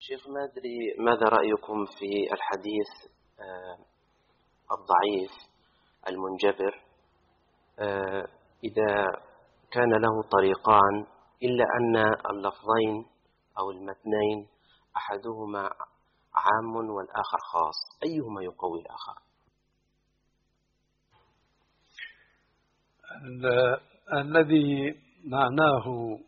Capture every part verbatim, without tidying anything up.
شيخ، ما أدري ماذا رأيكم في الحديث الضعيف المنجبر إذا كان له طريقان إلا أن اللفظين أو المتنين أحدهما عام والآخر خاص، أيهما يقوي الآخر؟ الذي معناه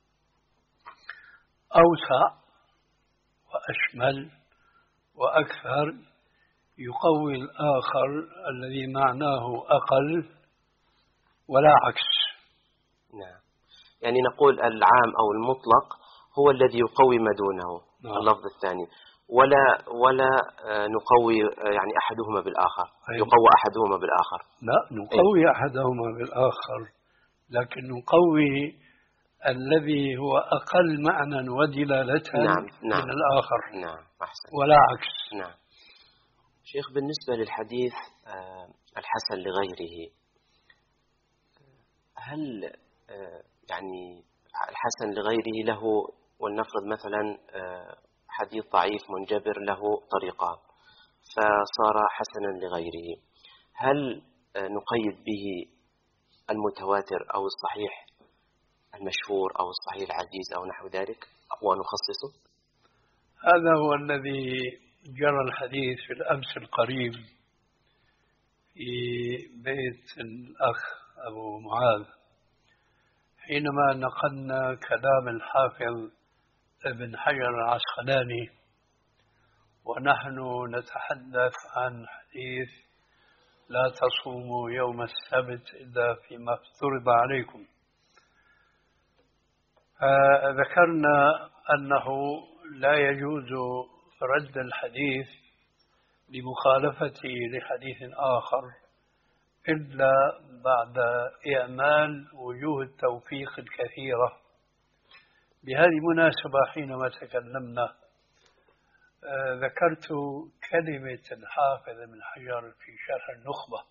أوسع وأشمل وأكثر يقوي الآخر الذي معناه أقل ولا عكس. نعم، يعني نقول العام أو المطلق هو الذي يقوي ما دونه. نعم. اللفظ الثاني ولا ولا نقوي يعني أحدهما بالآخر. أي. يقوى أحدهما بالآخر. لا، نقوي أي. أحدهما بالآخر، لكن نقوي الذي هو أقل معنى ودلالة نعم. نعم. من الآخر. نعم، أحسن. ولا عكس. نعم. شيخ، بالنسبة للحديث الحسن لغيره، هل يعني الحسن لغيره له، ولنفرض مثلا حديث ضعيف منجبر له طريقان فصار حسنا لغيره، هل نقيد به المتواتر أو الصحيح المشهور أو الصحيح العزيز أو نحو ذلك ونخصصه؟ هذا هو الذي جرى الحديث في الأمس القريب في بيت الأخ أبو معاذ، حينما نقلنا كلام الحافظ ابن حجر العسقلاني ونحن نتحدث عن حديث لا تصوموا يوم السبت إلا فيما افترض عليكم. ذكرنا أنه لا يجوز رد الحديث لمخالفته لحديث آخر إلا بعد إعمال وجوه التوفيق الكثيرة. بهذه المناسبة حينما تكلمنا ذكرت كلمة الحافظ ابن حجر في شرح النخبة،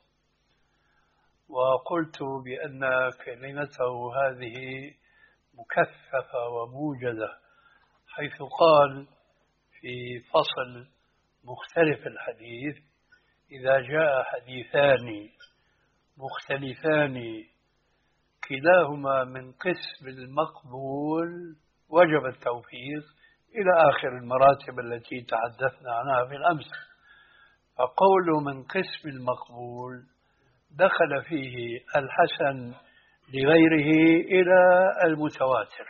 وقلت بأن كلمته هذه مكثفة وموجزة، حيث قال في فصل مختلف الحديث: إذا جاء حديثان مختلفان كلاهما من قسم المقبول وجب التوفيق، إلى آخر المراتب التي تحدثنا عنها في الأمس. فقول من قسم المقبول دخل فيه الحسن لغيره إلى المتواتر.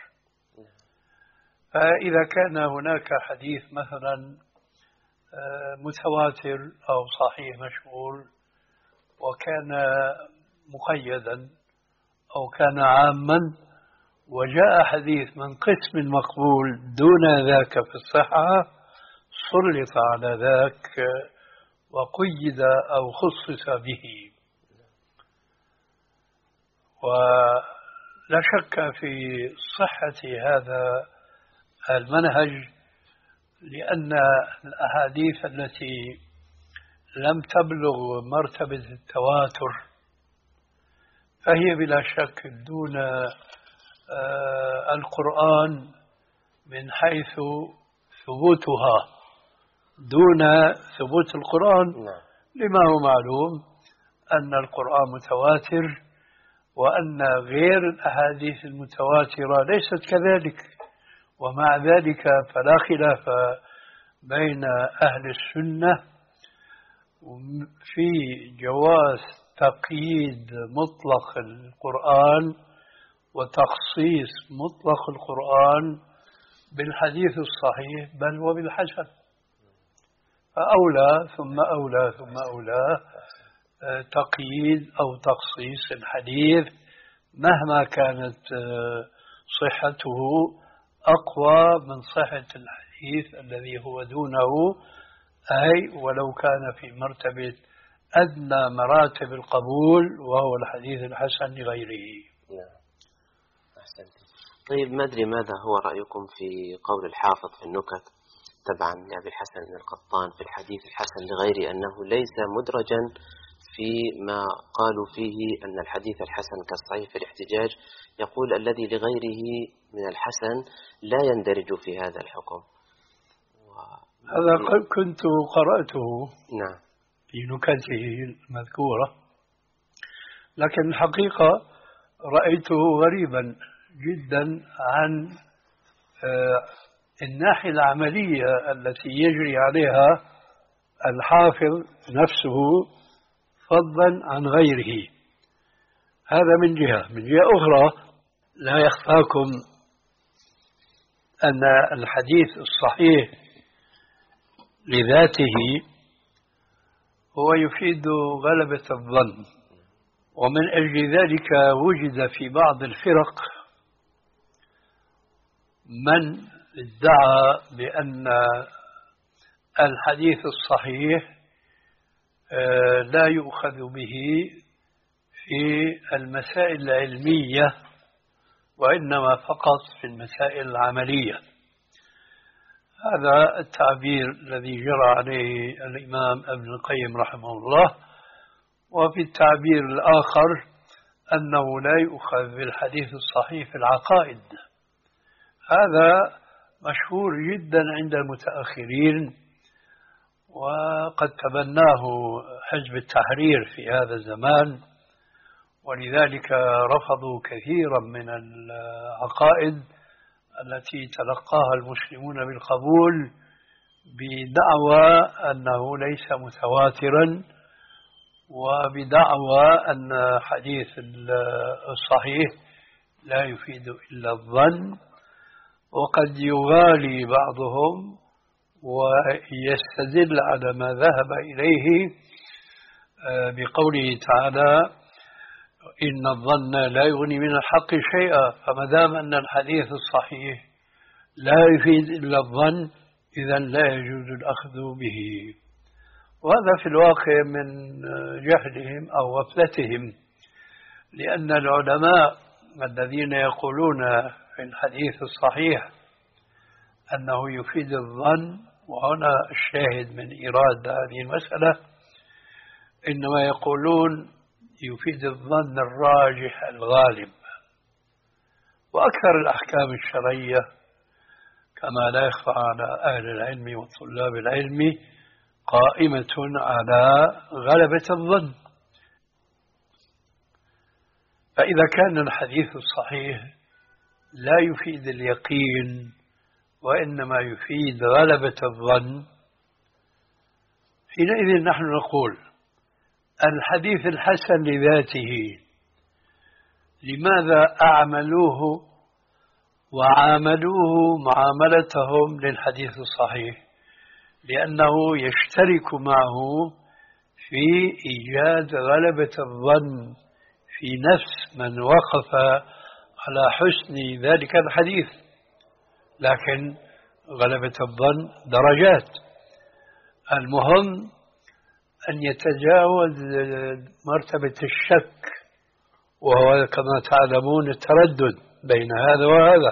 فإذا كان هناك حديث مثلا متواتر أو صحيح مشهور وكان مقيدا أو كان عاما، وجاء حديث من قسم المقبول دون ذاك في الصحة، سلط على ذاك وقيد أو خصص به. ولا شك في صحة هذا المنهج، لأن الأحاديث التي لم تبلغ مرتبة التواتر فهي بلا شك دون القرآن من حيث ثبوتها، دون ثبوت القرآن، لما هو معلوم أن القرآن متواتر وأن غير الأحاديث المتواترة ليست كذلك. ومع ذلك فلا خلاف بين أهل السنة في جواز تقييد مطلق القرآن وتخصيص مطلق القرآن بالحديث الصحيح بل وبالحسن. فأولى ثم أولى ثم أولى تقييد أو تخصيص الحديث مهما كانت صحته أقوى من صحة الحديث الذي هو دونه، أي ولو كان في مرتبة أدنى مراتب القبول وهو الحديث الحسن لغيره. نعم، أحسنت. طيب، ما أدري ماذا هو رأيكم في قول الحافظ في النكت تبعا لأبي الحسن بن القطان في الحديث الحسن لغيره أنه ليس مدرجا فيما قالوا فيه أن الحديث الحسن كالصحيح في الاحتجاج، يقول الذي لغيره من الحسن لا يندرج في هذا الحكم. هذا كنت قرأته نعم في نكته المذكورة، لكن الحقيقة رأيته غريبا جدا عن الناحية العملية التي يجري عليها الحافظ نفسه فضلا عن غيره. هذا من جهة. من جهة أخرى لا يخفاكم أن الحديث الصحيح لذاته هو يفيد غلبة الظن، ومن أجل ذلك وجد في بعض الفرق من ادعى بأن الحديث الصحيح لا يؤخذ به في المسائل العلمية وإنما فقط في المسائل العملية. هذا التعبير الذي جرى عليه الإمام ابن القيم رحمه الله. وفي التعبير الآخر أنه لا يؤخذ بالحديث الصحيح في العقائد. هذا مشهور جدا عند المتأخرين، وقد تبناه حزب التحرير في هذا الزمان، ولذلك رفضوا كثيرا من العقائد التي تلقاها المسلمون بالقبول بدعوى أنه ليس متواترا، وبدعوى أن حديث الصحيح لا يفيد إلا الظن. وقد يغالي بعضهم ويستدل على ما ذهب إليه بقوله تعالى إن الظن لا يغني من الحق شيئا، فما دام أن الحديث الصحيح لا يفيد إلا الظن إذا لا يجوز الأخذ به. وهذا في الواقع من جهلهم أو غفلتهم، لأن العلماء الذين يقولون في الحديث الصحيح أنه يفيد الظن، وهنا الشاهد من إيراد هذه المسألة، إنما يقولون يفيد الظن الراجح الغالب. وأكثر الأحكام الشرعية كما لا يخفى على أهل العلم وطلاب العلم قائمة على غلبة الظن. فإذا كان الحديث الصحيح لا يفيد اليقين وإنما يفيد غلبة الظن، حينئذ نحن نقول الحديث الحسن لذاته لماذا أعملوه وعاملوه معاملتهم للحديث الصحيح؟ لأنه يشترك معه في إيجاد غلبة الظن في نفس من وقف على حسن ذلك الحديث. لكن غلبة الظن درجات، المهم أن يتجاوز مرتبة الشك، وهو كما تعلمون التردد بين هذا وهذا.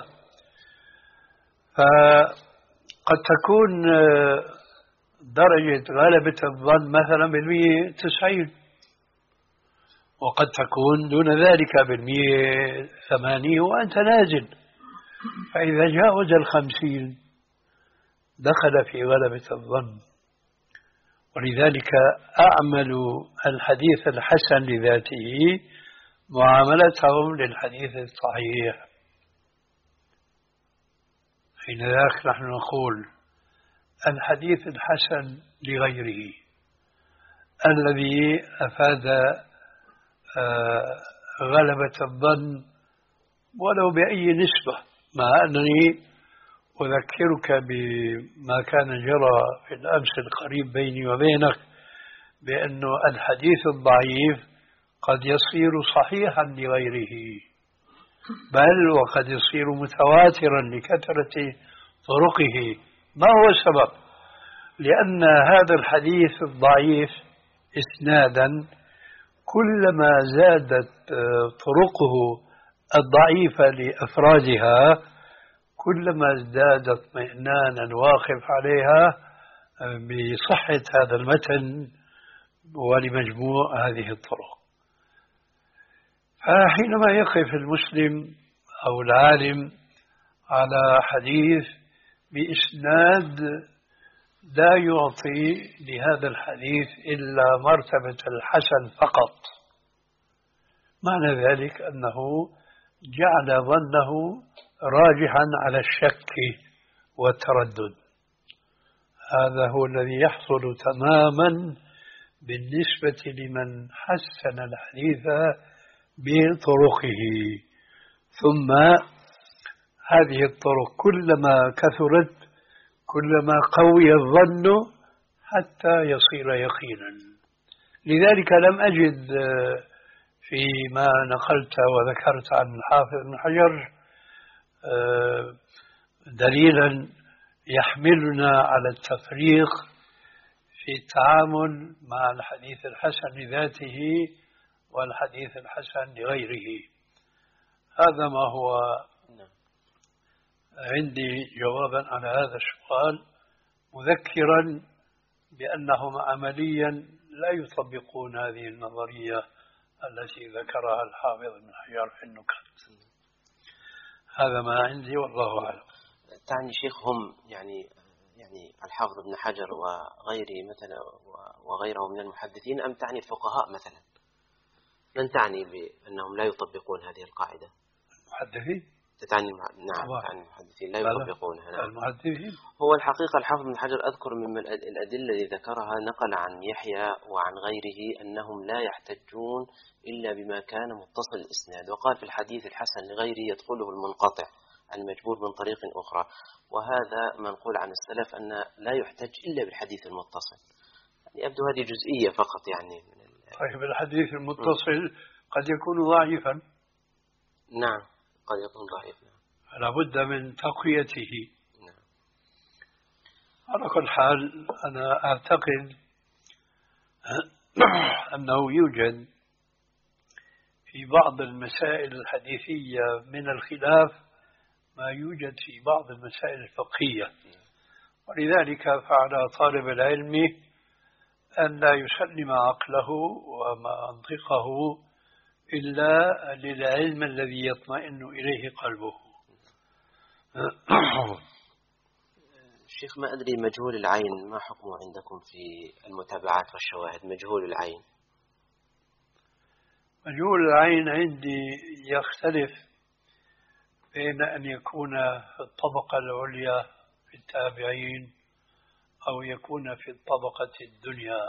فقد تكون درجة غلبة الظن مثلا بالمية تسعين، وقد تكون دون ذلك بالمية ثمانين وأنت نازل. فإذا جاوز الخمسين دخل في غلبة الظن. ولذلك أعملوا الحديث الحسن لذاته معاملتهم للحديث الصحيح. حين ذاك نحن نقول الحديث الحسن لغيره الذي أفاد غلبة الظن ولو بأي نسبة، مع أنني أذكرك بما كان جرى في الأمس القريب بيني وبينك، بأن الحديث الضعيف قد يصير صحيحا لغيره، بل وقد يصير متواترا لكثرة طرقه. ما هو السبب؟ لأن هذا الحديث الضعيف إسنادا كلما زادت طرقه الضعيفة لأفرادها كلما ازداد اطمئنانا واقف عليها بصحة هذا المتن ولمجموع هذه الطرق. فحينما يقف المسلم أو العالم على حديث بإسناد لا يعطي لهذا الحديث إلا مرتبة الحسن فقط. معنى ذلك أنه جعل ظنه راجحا على الشك والتردد. هذا هو الذي يحصل تماما بالنسبة لمن حسن الحديث بطرقه. ثم هذه الطرق كلما كثرت كلما قوي الظن حتى يصير يقينا. لذلك لم أجد فيما نقلت وذكرت عن الحافظ بن حجر دليلا يحملنا على التفريق في التعامل مع الحديث الحسن لذاته والحديث الحسن لغيره. هذا ما هو عندي جوابا على هذا السؤال، مذكرا بأنهم عمليا لا يطبقون هذه النظرية التي ذكرها الحافظ بن حجر في النكت. هذا ما عندي والله أعلم. تعني شيخ هم يعني يعني الحافظ ابن حجر وغيره مثلا وغيره من المحدثين، أم تعني الفقهاء مثلا؟ من تعني بأنهم لا يطبقون هذه القاعدة؟ المحدثين. تعني نعم تعني المحدثين لا يطبقونها. نعم. المحدثين هو الحقيقة الحافظ ابن حجر أذكر من الأدلة التي ذكرها نقل عن يحيى وعن غيره أنهم لا يحتجون إلا بما كان متصل الإسناد، وقال في الحديث الحسن لغيره يدخله المنقطع المجبور من طريق أخرى، وهذا منقول عن السلف أن لا يحتج إلا بالحديث المتصل. يعني يبدو هذه جزئية فقط يعني من طيب الحديث المتصل قد يكون ضعيفا. نعم قد يكون ضعيفا، فلا بد من تقويته. نعم. على كل حال أنا أعتقد أنه يوجد في بعض المسائل الحديثية من الخلاف ما يوجد في بعض المسائل الفقهية، ولذلك فعلى طالب العلم أن لا يسلم عقله ومنطقه إلا للعلم الذي يطمئن إليه قلبه. شيخ ما أدري مجهول العين ما حكمه عندكم في المتابعات والشواهد؟ مجهول العين مجهول العين عندي يختلف بين أن يكون في الطبقة العليا في التابعين أو يكون في الطبقة الدنيا،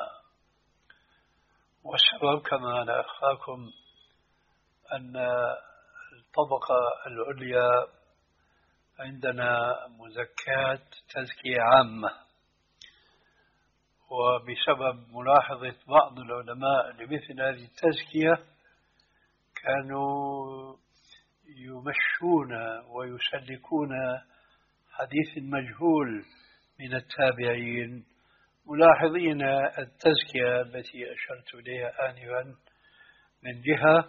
والسبب كما لا أخفاكم أن الطبقة العليا عندنا مزكاة تزكية عامة، وبسبب ملاحظة بعض العلماء لمثل هذه التزكية كانوا يمشون ويسلكون حديث المجهول من التابعين، ملاحظين التزكية التي أشرت إليها آنفا من جهة،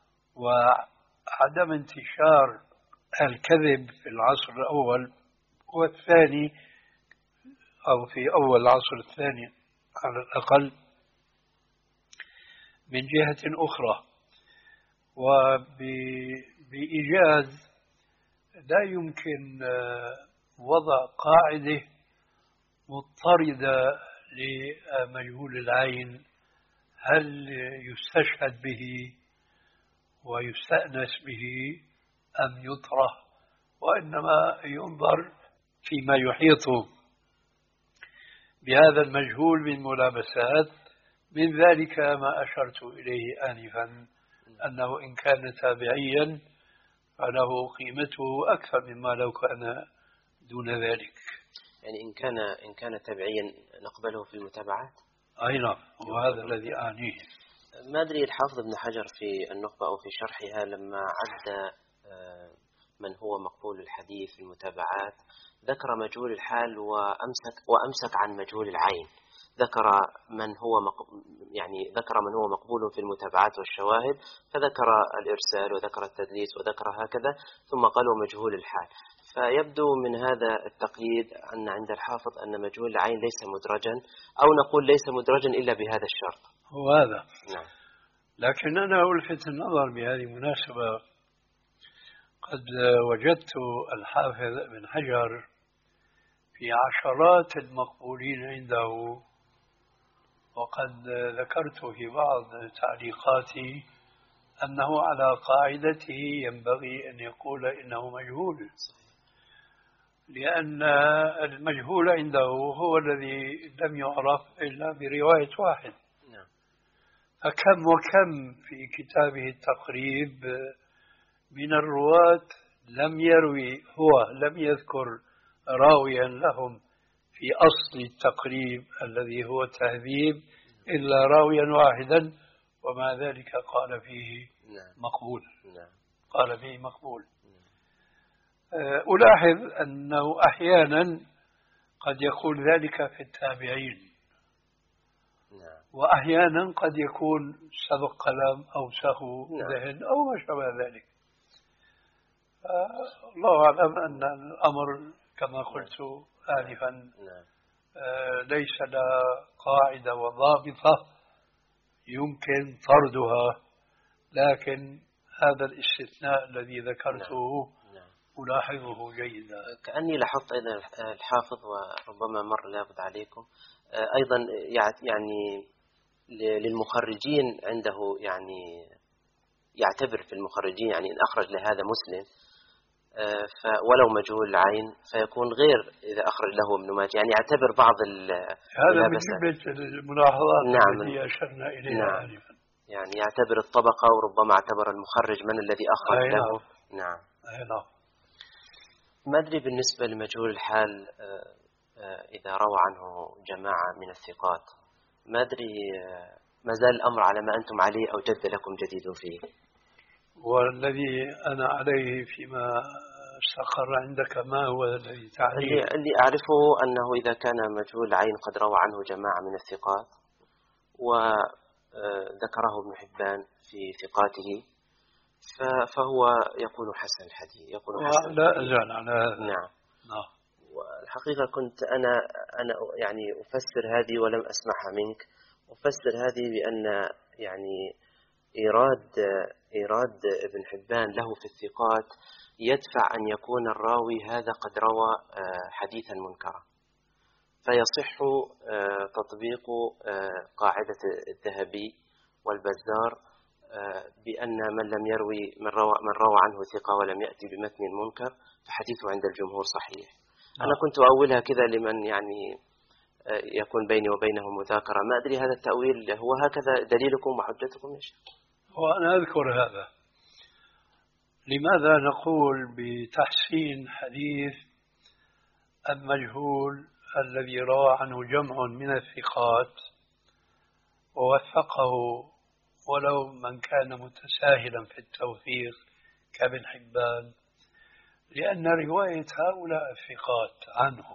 وعدم انتشار الكذب في العصر الأول والثاني أو في أول العصر الثاني على الأقل من جهة أخرى. وبإيجاز لا يمكن وضع قاعدة مضطردة لمجهول العين هل يستشهد به ويستأنس به أم يطرح، وإنما ينظر فيما يحيط بهذا المجهول من ملابسات، من ذلك ما أشرت إليه آنفا أنه إن كان تابعيا فله قيمته أكثر مما لو كان دون ذلك. يعني إن كان إن كان تابعيا نقبله في المتابعات. أي نعم، وهذا الذي أعنيه. ما أدري الحافظ ابن حجر في النخبة أو في شرحها لما عد من هو مقبول الحديث في المتابعات ذكر مجهول الحال وأمسك وأمسك عن مجهول العين، ذكر من هو يعني ذكر من هو مقبول في المتابعات والشواهد، فذكر الإرسال وذكر التدليس وذكر هكذا، ثم قالوا مجهول الحال. فيبدو من هذا التقييد أن عند الحافظ أن مجهول العين ليس مدرجا، أو نقول ليس مدرجا إلا بهذا الشرط. هو هذا. نعم. لكن أنا ألفت النظر بهذه المناسبة، قد وجدت الحافظ ابن حجر في في عشرات المقبولين عنده، وقد ذكرت في بعض تعليقاتي أنه على قاعدته ينبغي أن يقول إنه مجهول، لأن المجهول عنده هو الذي لم يعرف إلا برواية واحد. فكم وكم في كتابه التقريب من الرواة لم يروي، هو لم يذكر راويا لهم في أصل التقريب الذي هو تهذيب إلا راويا واحدا، ومع ذلك قال فيه مقبول. قال فيه مقبول. ألاحظ أنه أحيانا قد يقول ذلك في التابعين، وأحيانا قد يكون سبق كلام أو سهو ذهن أو ما شابه ذلك. الله أعلم أن الأمر كما قلت آنفا ليس له قاعدة وضابطة يمكن طردها، لكن هذا الاستثناء الذي ذكرته ألاحظه جيدا. كأني لاحظت أيضا الحافظ، وربما مر لابد عليكم أيضا، يعني للمخرجين عنده يعني يعتبر في المخرجين، يعني إن أخرج لهذا مسلم ولو مجهول العين فيكون غير إذا أخرج له ابن ماجه، يعني يعتبر بعض هذا من جملة الملاحظات نعم التي أشرنا إليها نعم آنفا. يعني يعتبر الطبقة، وربما اعتبر المخرج من الذي أخرج له. نعم. نعم. ما أدري بالنسبة لمجهول الحال إذا روى عنه جماعة من الثقات، ما أدري ما زال الأمر على ما أنتم عليه أو جد لكم جديد فيه؟ والذي أنا عليه فيما استقر عندك ما هو الذي تعليه؟ اللي أعرفه أنه إذا كان مجهول العين قد روى عنه جماعة من الثقات وذكره ابن حبان في ثقاته فهو يكون حسن الحديث، يكون حسن. لا أزال على هذا. نعم. نعم. والحقيقة كنت أنا أنا يعني أفسر هذه ولم أسمعها منك، أفسر هذه بأن يعني إيراد إيراد ابن حبان له في الثقات يدفع أن يكون الراوي هذا قد روى حديثا منكرا، فيصح تطبيق قاعدة الذهبي والبزار بأن من لم يروي من روى, من روى عنه ثقة ولم يأتي بمتن منكر فحديثه عند الجمهور صحيح. أنا كنت أولها كذا لمن يعني يكون بيني وبينه مذاكرة، ما أدري هذا التأويل هو هكذا دليلكم وحجتكم يا شيخ؟ وأنا أذكر هذا. لماذا نقول بتحسين حديث المجهول الذي روى عنه جمع من الثقات ووثقه ولو من كان متساهلا في التوثيق كابن حبان؟ لأن رواية هؤلاء الثقات عنه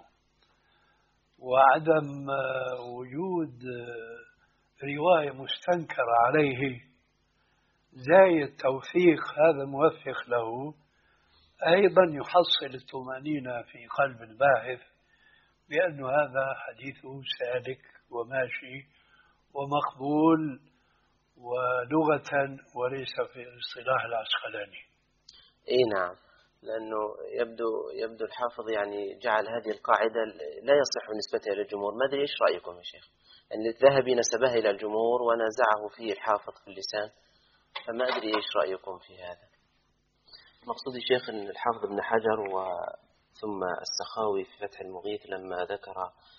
وعدم وجود رواية مستنكرة عليه زايد توثيق هذا الموثق له أيضا يحصل الطمأنينة في قلب الباحث بأن هذا حديثه سالك وماشي ومقبول ولغة وليس في الاصطلاح العسقلاني. اي نعم، لأنه يبدو يبدو الحافظ يعني جعل هذه القاعدة لا يصح نسبتها إلى الجمهور. ما أدري إيش رأيكم يا شيخ؟ أن الذهبي نسبها إلى الجمهور ونزعه فيه الحافظ في اللسان، فما أدري إيش رأيكم في هذا؟ مقصود الشيخ أن الحافظ ابن حجر وثم السخاوي في فتح المغيث لما ذكر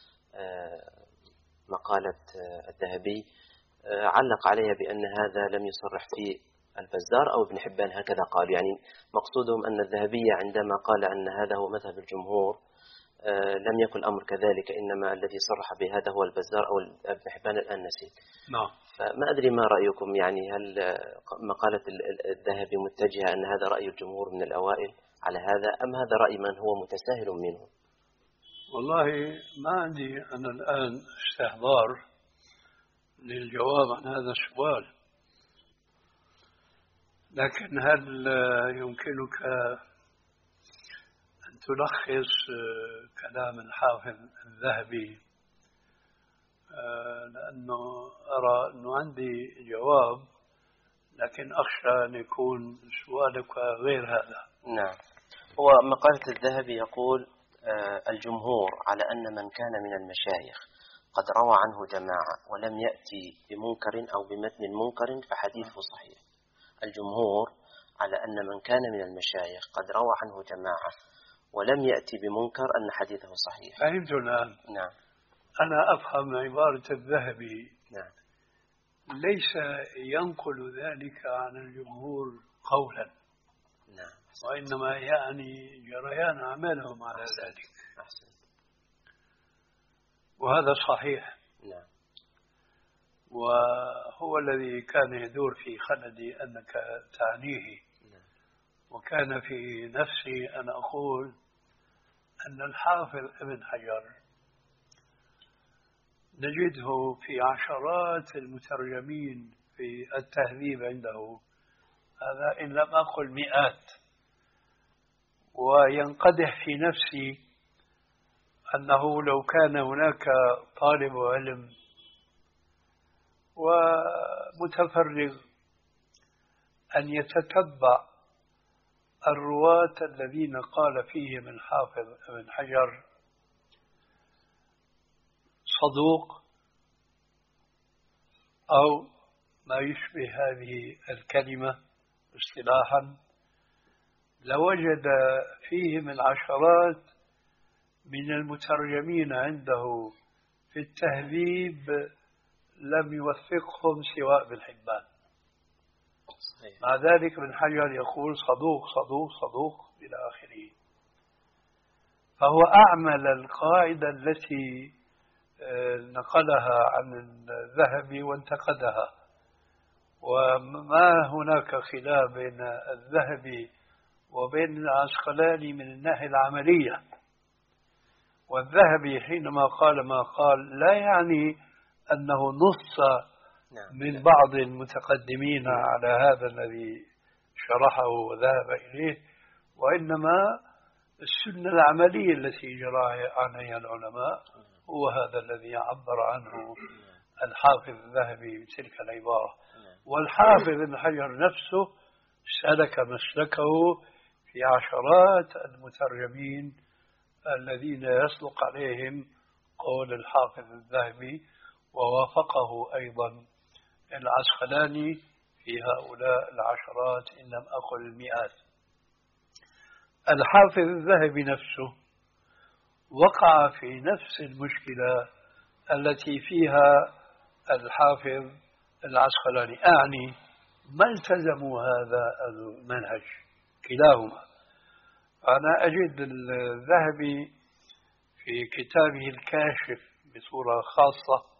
مقالة الذهبي علق عليها بأن هذا لم يصرح فيه البزار أو ابن حبان، هكذا قال. يعني مقصودهم أن الذهبي عندما قال أن هذا هو مذهب الجمهور لم يكن الأمر كذلك، إنما الذي صرح بهذا هو البزار أو ابن حبان، الآن نسيت. نعم. فما أدري ما رأيكم، يعني هل مقالة الذهبي متجهة أن هذا رأي الجمهور من الأوائل على هذا، أم هذا رأي من هو متساهل منه؟ والله ما عندي أنا الآن استحضار للجواب عن هذا السؤال، لكن هل يمكنك أن تلخص كلام الحافظ الذهبي؟ لأنه أرى أنه عندي جواب، لكن أخشى أن يكون سؤالك غير هذا. نعم. هو مقالة الذهبي يقول الجمهور على أن من كان من المشايخ قد روى عنه جماعة ولم يأتي بمنكر أو بمتن منكر فحديثه صحيح. الجمهور على أن من كان من المشايخ قد روى عنه جماعة ولم يأتي بمنكر أن حديثه صحيح. فهمت الآن. نعم. أنا أفهم عبارة الذهبي. نعم. ليس ينقل ذلك عن الجمهور قولا. نعم. وإنما يعني جريان أعمالهم على أحسن. ذلك. أحسن. وهذا صحيح. نعم. وهو الذي كان يدور في خلدي أنك تعنيه. نعم. وكان في نفسي أن أقول أن الحافظ ابن حجر نجده في عشرات المترجمين في التهذيب عنده، هذا إن لم أقل مئات. وينقدح في نفسي أنه لو كان هناك طالب علم ومتفرغ أن يتتبع الرواة الذين قال فيهم الحافظ ابن حجر صدوق أو ما يشبه هذه الكلمة اصطلاحا، لوجد فيهم العشرات من المترجمين عنده في التهذيب لم يوثقهم سواء ابن حبان. مع ذلك ابن حجر يقول صدوق صدوق صدوق إلى آخره. فهو أعمل القاعدة التي نقلها عن الذهبي وانتقدها، وما هناك خلاف بين الذهبي وبين العسقلاني من الناحية العملية. والذهبي حينما قال ما قال لا يعني أنه نص من بعض المتقدمين على هذا الذي شرحه وذهب إليه، وإنما السنة العملية التي جرى عنها العلماء هو هذا الذي عبر عنه الحافظ الذهبي بتلك العبارة. والحافظ ابن حجر نفسه سلك مسلكه في عشرات المترجمين الذين يصدق عليهم قول الحافظ الذهبي، ووافقه أيضا العسقلاني في هؤلاء العشرات إن لم أقل المئات. الحافظ الذهبي نفسه وقع في نفس المشكلة التي فيها الحافظ العسقلاني، أعني ما التزموا هذا المنهج كلاهما. أنا أجد الذهبي في كتابه الكاشف بصورة خاصة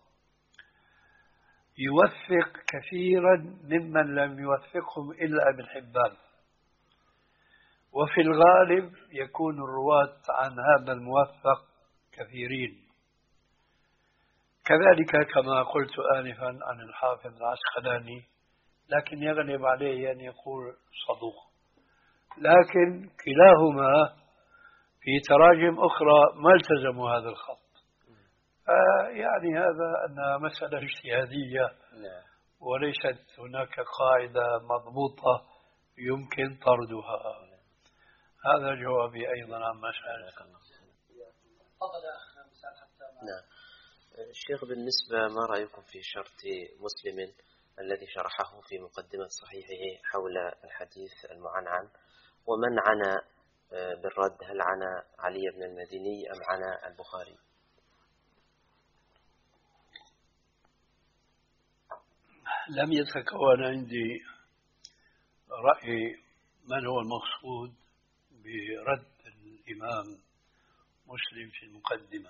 يوثق كثيرا ممن لم يوثقهم إلا ابن حبان، وفي الغالب يكون الرواة عن هذا الموثق كثيرين. كذلك كما قلت آنفا عن الحافظ العسقلاني، لكن يغلب عليه أن يقول صدوق. لكن كلاهما في تراجم أخرى ما التزموا هذا الخط. يعني هذا أنها مسألة اجتهادية وليست هناك قاعدة مضبوطة يمكن طردها. هذا جوابي أيضا عن مسألة. نعم. الشيخ، بالنسبة ما رأيكم في شرط مسلم الذي شرحه في مقدمة صحيحه حول الحديث المعنعن، ومن عنا بالرد هل عنا علي بن المديني أم عنا البخاري؟ لم يتكون عندي رأي من هو المقصود برد الإمام مسلم في المقدمة،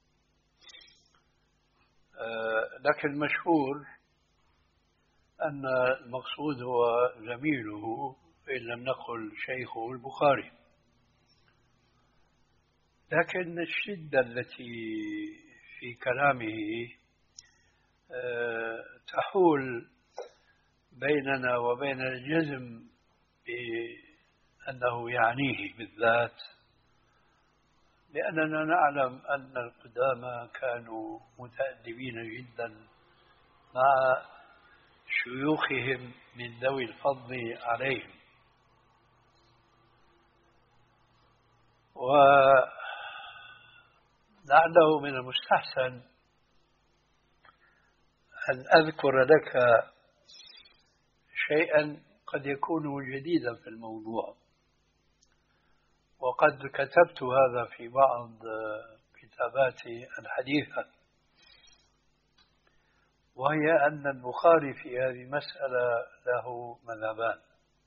لكن المشهور أن المقصود هو زميله إن لم نقل شيخه البخاري. لكن الشدة التي في كلامه تحول بيننا وبين الجزم بأنه يعنيه بالذات، لأننا نعلم أن القدامى كانوا متأدبين جدا مع شيوخهم من ذوي الفضل عليهم. لعله من المستحسن أن أذكر لك شيئا قد يكون جديدا في الموضوع، وقد كتبت هذا في بعض كتاباتي الحديثة، وهي أن البخاري في هذه المسألة له مذهبان.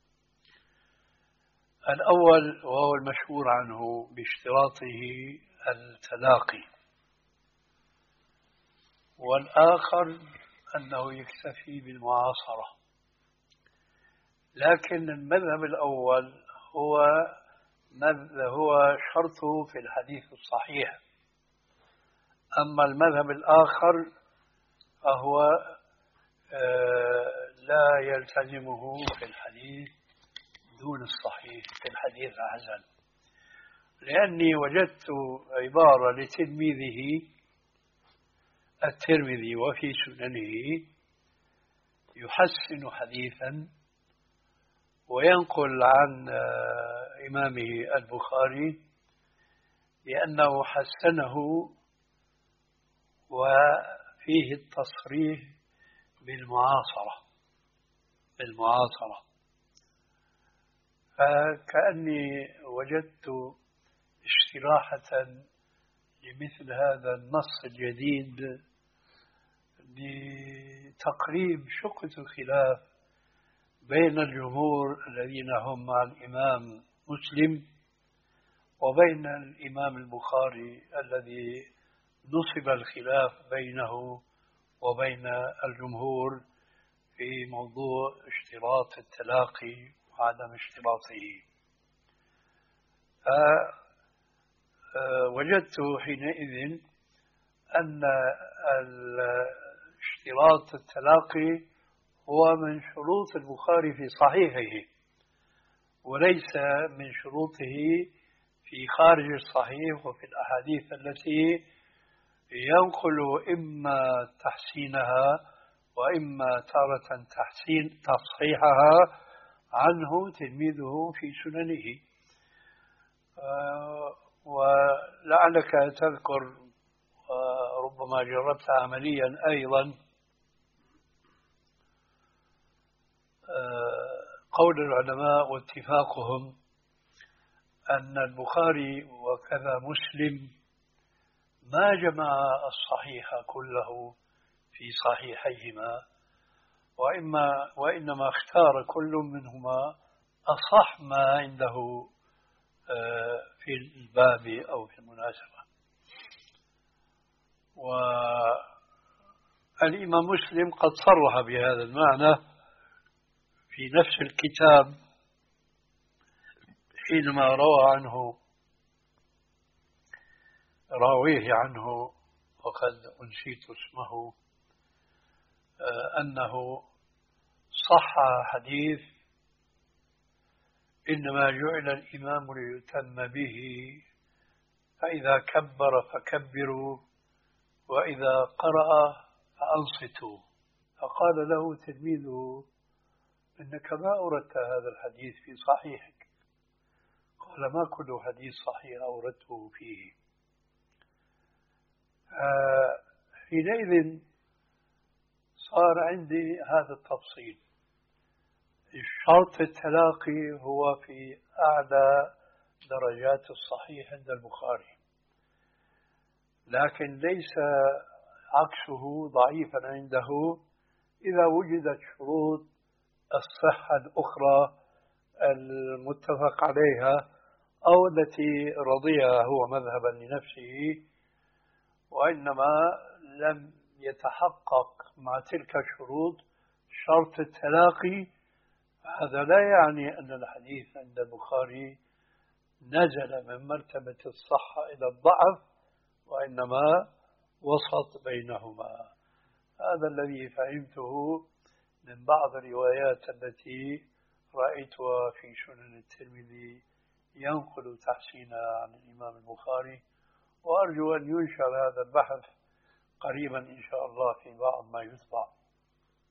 الأول وهو المشهور عنه باشتراطه التلاقي، والآخر أنه يكتفي بالمعاصرة. لكن المذهب الأول هو هو شرطه في الحديث الصحيح، أما المذهب الآخر فهو لا يلتزمه في الحديث دون الصحيح في الحديث الحسن، لأني وجدت عبارة لتلميذه الترمذي وفي سننه يحسن حديثا وينقل عن إمامه البخاري لأنه حسنه وفيه التصريح بالمعاصرة بالمعاصرة فكأني وجدت اشتراحة لمثل هذا النص الجديد لتقريب شقة الخلاف بين الجمهور الذين هم مع الإمام مسلم وبين الإمام البخاري الذي نصب الخلاف بينه وبين الجمهور في موضوع اشتراط التلاقي وعدم اشتراطه. وجدت حينئذ أن اشتراط التلاقي هو من شروط البخاري في صحيحه وليس من شروطه في خارج الصحيح وفي الأحاديث التي ينقل إما تحسينها وإما تارة تحسين تصحيحها عنه تلميذه في سننه. ولعلك تذكر وربما جربت عمليا أيضا قول العلماء واتفاقهم أن البخاري وكذا مسلم ما جمع الصحيح كله في صحيحيهما، وإما وإنما اختار كل منهما أصح ما عنده في الباب أو في المناسبة. والإمام مسلم قد صرح بهذا المعنى في نفس الكتاب حينما روى عنه راويه عنه وقد أنسيت اسمه أنه صح حديث إنما جعل الإمام ليتم به فإذا كبر فكبروا وإذا قرأ فأنصتوا. فقال له تلميذه إنك ما أردت هذا الحديث في صحيحك. قال ما كل حديث صحيح أوردته فيه. حينئذ صار عندي هذا التفصيل. الشرط التلاقي هو في أعلى درجات الصحيح عند البخاري، لكن ليس عكسه ضعيفا عنده إذا وجدت شروط الصحة الأخرى المتفق عليها أو التي رضيها هو مذهبا لنفسه، وإنما لم يتحقق مع تلك الشروط شرط التلاقي. هذا لا يعني أن الحديث عند البخاري نزل من مرتبة الصحة إلى الضعف، وإنما وسط بينهما. هذا الذي فهمته من بعض الروايات التي رأيتها في سنن الترمذي ينقل تحسينها عن الإمام البخاري، وأرجو أن ينشر هذا البحث قريبا إن شاء الله في بعض ما يطبع.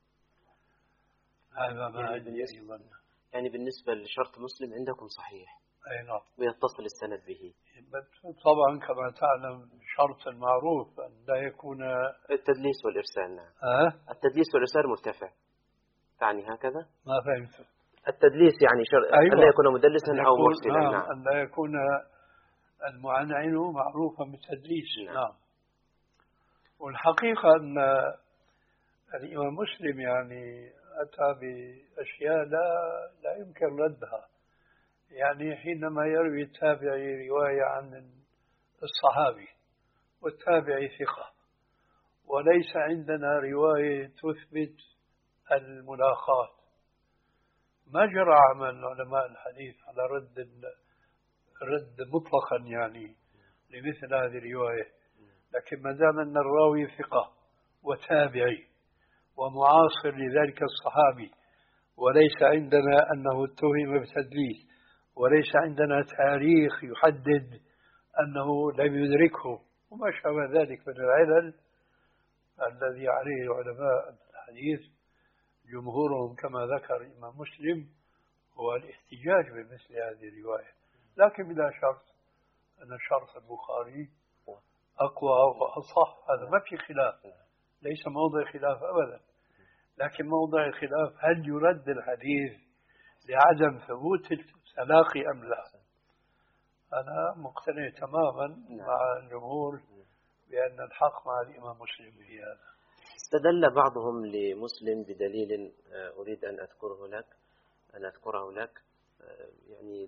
هذا ما يعني بالنسبة, يعني بالنسبة لشرط مسلم عندكم صحيح؟ أي نعم. ويتصل السند به. طبعا كما تعلم شرط المعروف أن لا يكون التدليس والإرسال. نعم. أه؟ التدليس والإرسال مرتفع، تعني هكذا؟ ما فهمت. التدليس يعني شر... أيوة. أن لا يكون مدلسا أن أو يكون مرسلا. نعم. نعم. أن لا يكون المعنعن معروفا بالتدليس. نعم. نعم. والحقيقة أن الإمام مسلم يعني أتى بأشياء لا لا يمكن ردها. يعني حينما يروي التابعي رواية عن الصحابي والتابعي ثقة، وليس عندنا رواية تثبت الملاقات، ما جرى عمل علماء الحديث على رد الرد مطلقا يعني لمثل هذه الرواية. لكن ما دام أن الراوي ثقة وتابعي ومعاصر لذلك الصحابي، وليس عندنا أنه اتهم بتدليس، وليس عندنا تاريخ يحدد أنه لم يدركه وما شابه ذلك من العلل الذي عليه علماء الحديث جمهورهم كما ذكر الإمام مسلم هو الاحتجاج بمثل هذه الرواية. لكن بلا شرط أن شرط البخاري أقوى وأصح، هذا ما في خلاف، ليس موضع خلاف أبدا. لكن موضع الخلاف هل يرد الحديث لعدم ثبوت التلاقي أم لا. أنا مقتنع تماما مع الجمهور بأن الحق مع الإمام مسلم في هذا. استدل بعضهم لمسلم بدليل أريد أن أذكره لك أن أذكره لك يعني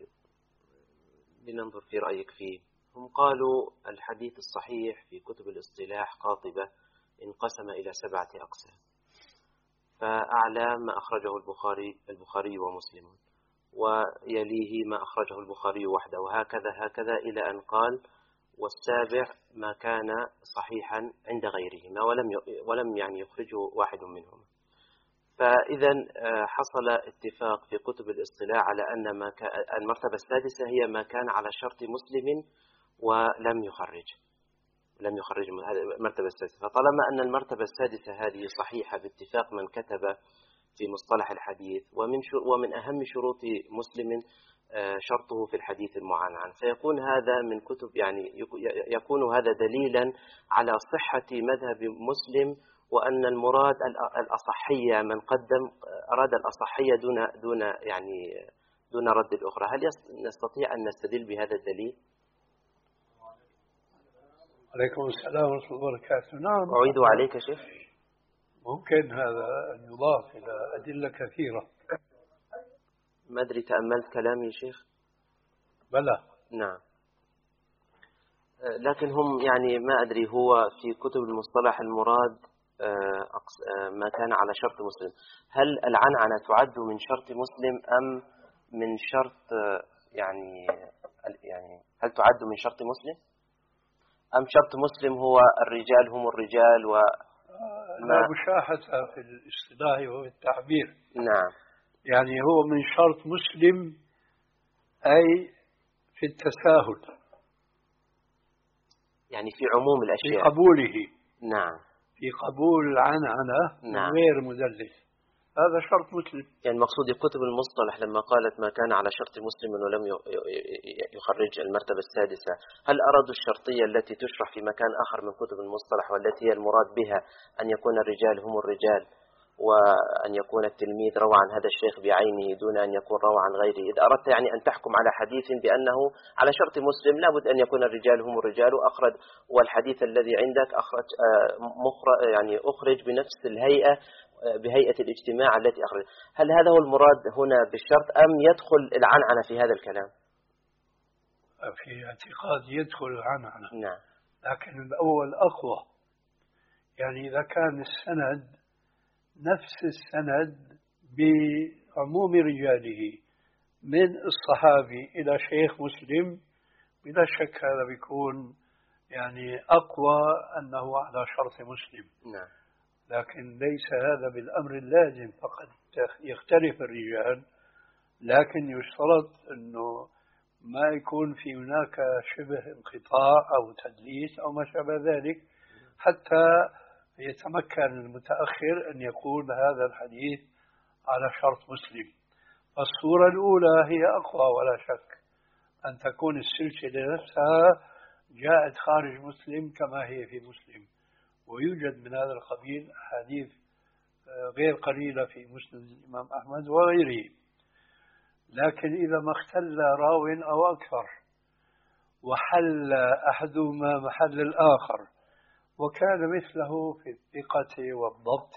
لننظر في رأيك فيه. هم قالوا الحديث الصحيح في كتب الاصطلاح قاطبة انقسم إلى سبعة أقسام، فأعلى ما أخرجه البخاري البخاري ومسلم، ويليه ما أخرجه البخاري وحده، وهكذا هكذا إلى أن قال والسابع ما كان صحيحا عند غيرهما ولم ولم يعني يخرجه واحد منهما. فإذا حصل اتفاق في كتب الاصطلاح على أن ما المرتبة السادسة هي ما كان على شرط مسلم ولم يخرج لم يخرج المرتبة السادسة. فطالما أن المرتبة السادسة هذه صحيحة باتفاق من كتب في مصطلح الحديث، ومن ومن أهم شروط مسلم شرطه في الحديث المعنعن، فيكون هذا من كتب يعني يكون هذا دليلا على صحة مذهب مسلم، وأن المراد الأصحية، من قدم أراد الأصحية دون دون يعني دون رد الأخرى. هل نستطيع أن نستدل بهذا الدليل؟ عليكم السلام ورحمة الله وبركاته. نعم. أعيد عليك شيخ. ممكن هذا أن يضاف إلى أدلة كثيرة. ما أدري تأملت كلامي شيخ؟ بلى. نعم. لكن هم يعني ما أدري هو في كتب المصطلح المراد ما كان على شرط مسلم. هل العنعنة تعد من شرط مسلم أم من شرط يعني يعني هل تعد من شرط مسلم أم شرط مسلم هو الرجال هم الرجال و لا مشاحة في الاصطلاح وفي التعبير. نعم. يعني هو من شرط مسلم أي في التساهل، يعني في عموم الأشياء، في قبوله. نعم. في قبول العنعنة. نعم. غير مدلس، هذا شرط مسلم. يعني المقصود كتب المصطلح لما قالت ما كان على شرط مسلم ولم يخرج المرتبة السادسة، هل أرادوا الشرطية التي تشرح في مكان آخر من كتب المصطلح والتي هي المراد بها أن يكون الرجال هم الرجال، وأن يكون التلميذ روى عن هذا الشيخ بعينه دون أن يكون روى عن غيره؟ إذا أردت يعني أن تحكم على حديث بأنه على شرط مسلم لابد أن يكون الرجال هم الرجال وأخرج، والحديث الذي عندك أخرج يعني أخرج بنفس الهيئة بهيئة الاجتماع التي أخرج، هل هذا هو المراد هنا بالشرط أم يدخل العنعنة في هذا الكلام؟ في اعتقاد يدخل العنعنة. نعم. لكن الأول أقوى. يعني إذا كان السند نفس السند بعموم رجاله من الصحابي إلى شيخ مسلم، بلا شك هذا بيكون يعني أقوى أنه على شرط مسلم. نعم. لكن ليس هذا بالأمر اللازم، فقد يختلف الرجال، لكن يشترط أنه ما يكون في هناك شبه انقطاع أو تدليس أو ما شابه ذلك، حتى يتمكن المتأخر أن يقول هذا الحديث على شرط مسلم. الصورة الأولى هي أقوى ولا شك، أن تكون السلسلة نفسها جاءت خارج مسلم كما هي في مسلم، ويوجد من هذا القبيل أحاديث غير قليلة في مسند الإمام أحمد وغيره. لكن إذا ما اختل راو أو أكثر وحل أحدهما محل الآخر وكان مثله في الثقة والضبط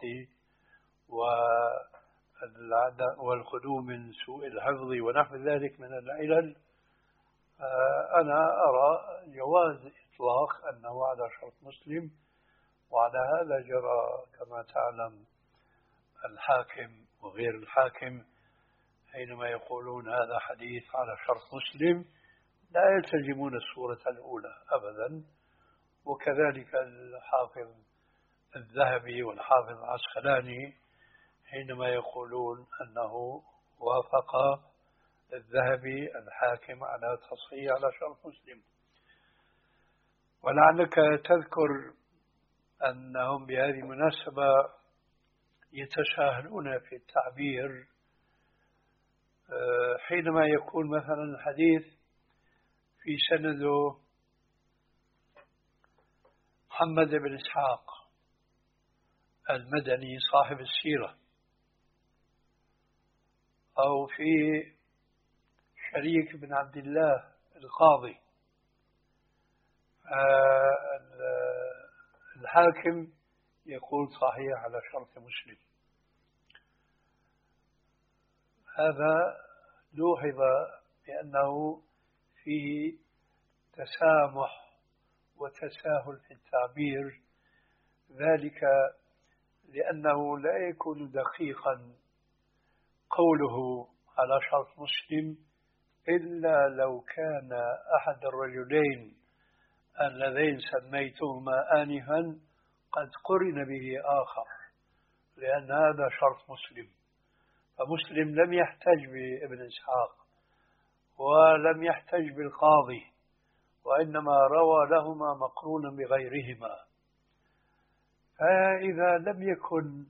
والخلو من سوء الحفظ ونحو ذلك من العلل، أنا أرى جواز إطلاق أنه على شرط مسلم. وعلى هذا جرى كما تعلم الحاكم وغير الحاكم حينما يقولون هذا حديث على شرط مسلم لا يلتزمون الصورة الأولى أبدا. وكذلك الحافظ الذهبي والحافظ العسقلاني حينما يقولون أنه وافق الذهبي الحاكم على تصحيح على شرط مسلم. ولعلك تذكر أنهم بهذه المناسبة يتساهلون في التعبير حينما يكون مثلا الحديث في سنده محمد بن إسحاق المدني صاحب السيرة، أو في شريك بن عبد الله القاضي، الحاكم يقول صحيح على شرط مسلم. هذا لوحظ بأنه فيه تسامح وتساهل في التعبير، ذلك لأنه لا يكون دقيقا قوله على شرط مسلم إلا لو كان أحد الرجلين اللذين سميتهما آنفا قد قرن به آخر، لأن هذا شرط مسلم. فمسلم لم يحتج بابن إسحاق ولم يحتج بالقاضي، وإنما روى لهما مقرونا بغيرهما. فإذا لم يكن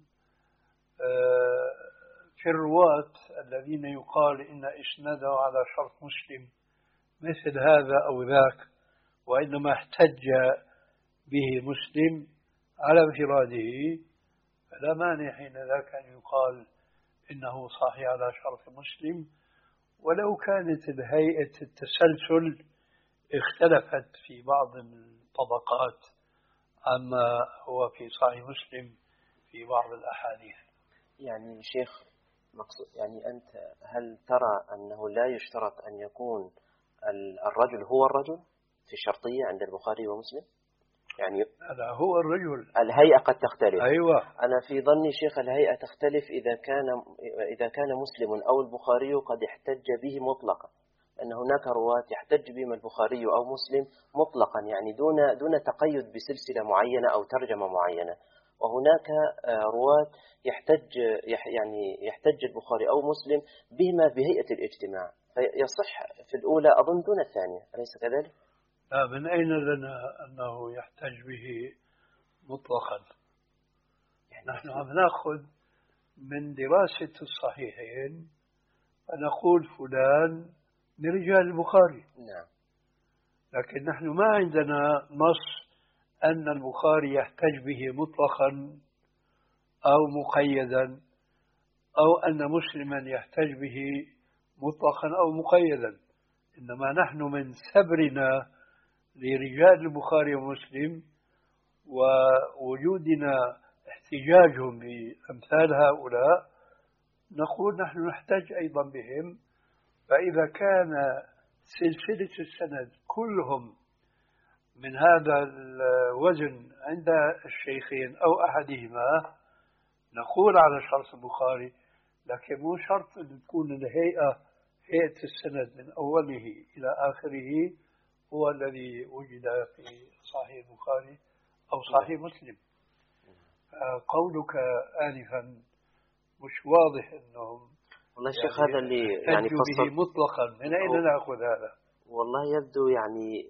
في الرواة الذين يقال إن إسناده على شرط مسلم مثل هذا أو ذاك، وإنما احتج به مسلم على انفراده، فلا مانع حين ذاك أن يقال إنه صحيح على شرط مسلم، ولو كانت الهيئة التسلسل اختلفت في بعض الطبقات عما هو في صحيح مسلم في بعض الأحاديث. يعني شيخ مقصود، يعني أنت هل ترى أنه لا يشترط أن يكون الرجل هو الرجل في الشرطية عند البخاري ومسلم؟ يعني هذا هو الرجل، الهيئة قد تختلف. أيوة. أنا في ظني شيخ الهيئة تختلف إذا كان إذا كان مسلم أو البخاري قد احتج به مطلقا، أن هناك رواة يحتج بهم البخاري أو مسلم مطلقا، يعني دون دون تقيد بسلسلة معينة أو ترجمة معينة، وهناك رواة يحتج يعني يحتج البخاري أو مسلم بهما بهيئة الاجتماع، فيصح في الأولى أظن دون الثانية، أليس كذلك؟ لا، من أين لنا أنه يحتج به مطلقا؟ يعني نحن عم نأخذ من دراسة الصحيحين فنقول فلان من رجال البخاري. نعم. لكن نحن ما عندنا نص أن البخاري يحتج به مطلقا أو مقيدا، أو أن مسلما يحتج به مطلقا أو مقيدا. إنما نحن من سبرنا لرجال البخاري ومسلم ووجودنا احتجاجهم بأمثال هؤلاء نقول نحن نحتج أيضا بهم. فإذا كان سلسلة السند كلهم من هذا الوزن عند الشيخين أو أحدهما نقول على شرط البخاري، لكن مو شرط أن تكون الهيئة هيئة السند من أوله إلى آخره هو الذي وجد في صحيح البخاري أو صحيح مسلم. قولك آنفا مش واضح أنهم والله الشيخ يعني هذا اللي يعني فصل به مطلقا. من أين نأخذ هذا؟ والله يبدو يعني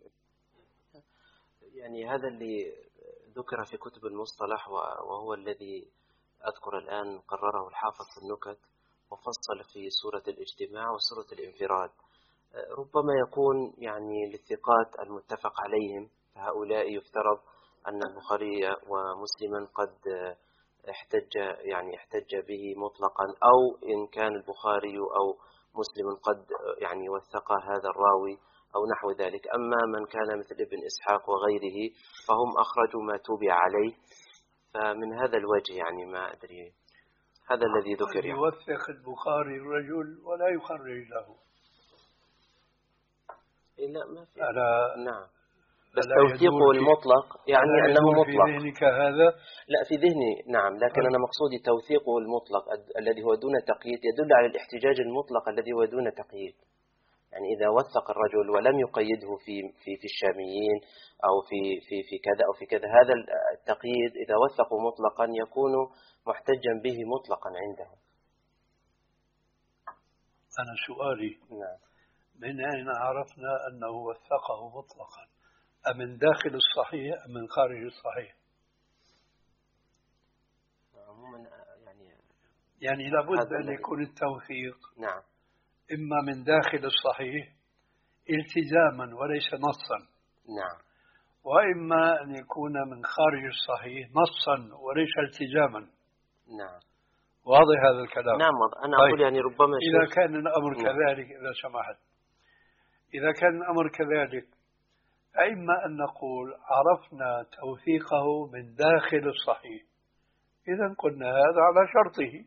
يعني هذا اللي ذكر في كتب المصطلح، وهو الذي أذكر الآن قرره الحافظ في النكت وفصل في سورة الاجتماع وسورة الانفراد. ربما يكون يعني للثقات المتفق عليهم، فهؤلاء يفترض أن البخاري ومسلما قد احتج يعني احتج به مطلقا، أو إن كان البخاري أو مسلم قد يعني وثق هذا الراوي أو نحو ذلك. أما من كان مثل ابن إسحاق وغيره فهم أخرجوا ما توبع عليه، فمن هذا الوجه يعني ما أدري، هذا الذي ذكر. يعني يوثق البخاري الرجل ولا يخرج له. لا ما في. ألا نعم، بس توثيقه المطلق يعني أنه مطلق. في ذهنك هذا؟ لا في ذهني نعم، لكن أنا مقصودي توثيقه المطلق الذي هو دون تقييد يدل على الاحتجاج المطلق الذي هو دون تقييد. يعني إذا وثق الرجل ولم يقيده في في في الشاميين أو في في في كذا أو في كذا، هذا التقييد إذا وثقوا مطلقا يكون محتجا به مطلقا عنده. أنا سؤالي نعم، من أين عرفنا أنه وثقه مطلقا؟ أمن داخل الصحيح أم من خارج الصحيح؟ عموما يعني يعني لابد أن يكون التوثيق نعم إما من داخل الصحيح التزاما وليس نصا، نعم، وإما أن يكون من خارج الصحيح نصا وليس التزاما. نعم، واضح هذا الكلام؟ نعم، أنا طيب. أقول يعني ربما إذا كان الأمر نعم. كذلك، إذا سمحت، إذا كان الأمر كذلك، إما أن نقول عرفنا توثيقه من داخل الصحيح، إذا قلنا هذا على شرطه،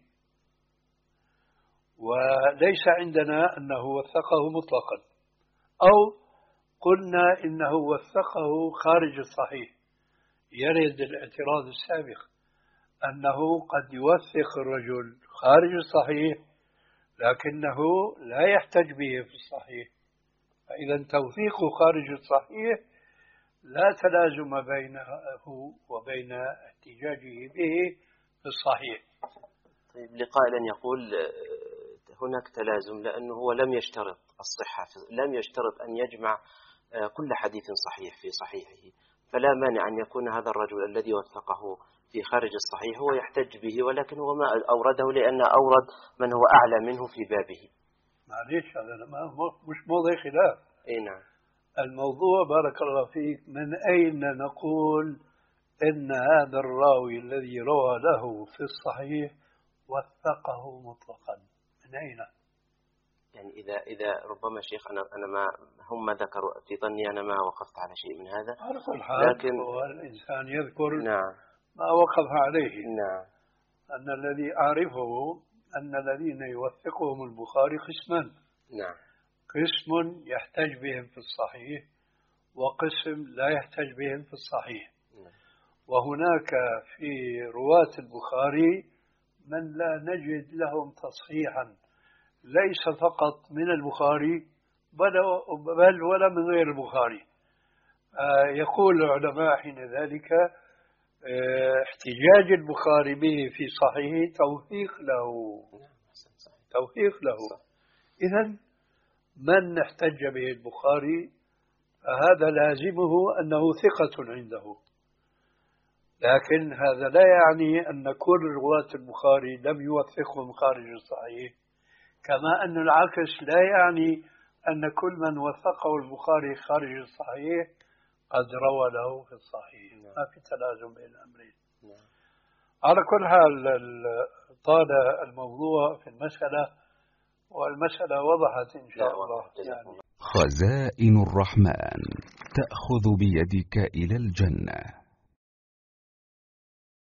وليس عندنا أنه وثقه مطلقا، أو قلنا إنه وثقه خارج الصحيح. يرد الاعتراض السابق أنه قد يوثق الرجل خارج الصحيح لكنه لا يحتج به في الصحيح، فإذا توثيقه خارج الصحيح لا تلازم بينه وبين احتجاجه به في الصحيح. طيب لقائل يقول هناك تلازم لأنه هو لم يشترط الصحة، لم يشترط أن يجمع كل حديث صحيح في صحيحه، فلا مانع أن يكون هذا الرجل الذي وثقه في خارج الصحيح هو يحتج به، ولكن هو ما أورده لأن أورد من هو أعلى منه في بابه. معليش هذا مش موضوع خلاف. أي نعم. الموضوع بارك الله فيك من أين نقول إن هذا الراوي الذي روى له في الصحيح وثقه مطلقا؟ من أين؟ يعني إذا إذا ربما شيخ أنا أنا ما هم ذكروا في ظني أنا ما وقفت على شيء من هذا، على كل حال لكن هو الإنسان يذكر نعم ما وقف عليه. نعم. أن الذي أعرفه أن الذين يوثقهم البخاري قسمان. نعم. قسم يحتج بهم في الصحيح وقسم لا يحتج بهم في الصحيح. نعم. وهناك في رواة البخاري من لا نجد لهم تصحيحا ليس فقط من البخاري بل ولا من غير البخاري. آه يقول العلماء حين ذلك آه احتجاج البخاري به في صحيحه توثيق له، توثيق له. إذن من احتج به البخاري فهذا لازمه أنه ثقة عنده، لكن هذا لا يعني أن كل رواة البخاري لم يوثقهم خارج الصحيح، كما أن العكس لا يعني أن كل من وثقه البخاري خارج الصحيح قد روى له في الصحيح. ما في تلازم بين الأمرين. على كل حال طال الموضوع في المسألة، والمسألة وضحت إن شاء الله. يعني خزائن الرحمن تأخذ بيدك إلى الجنة.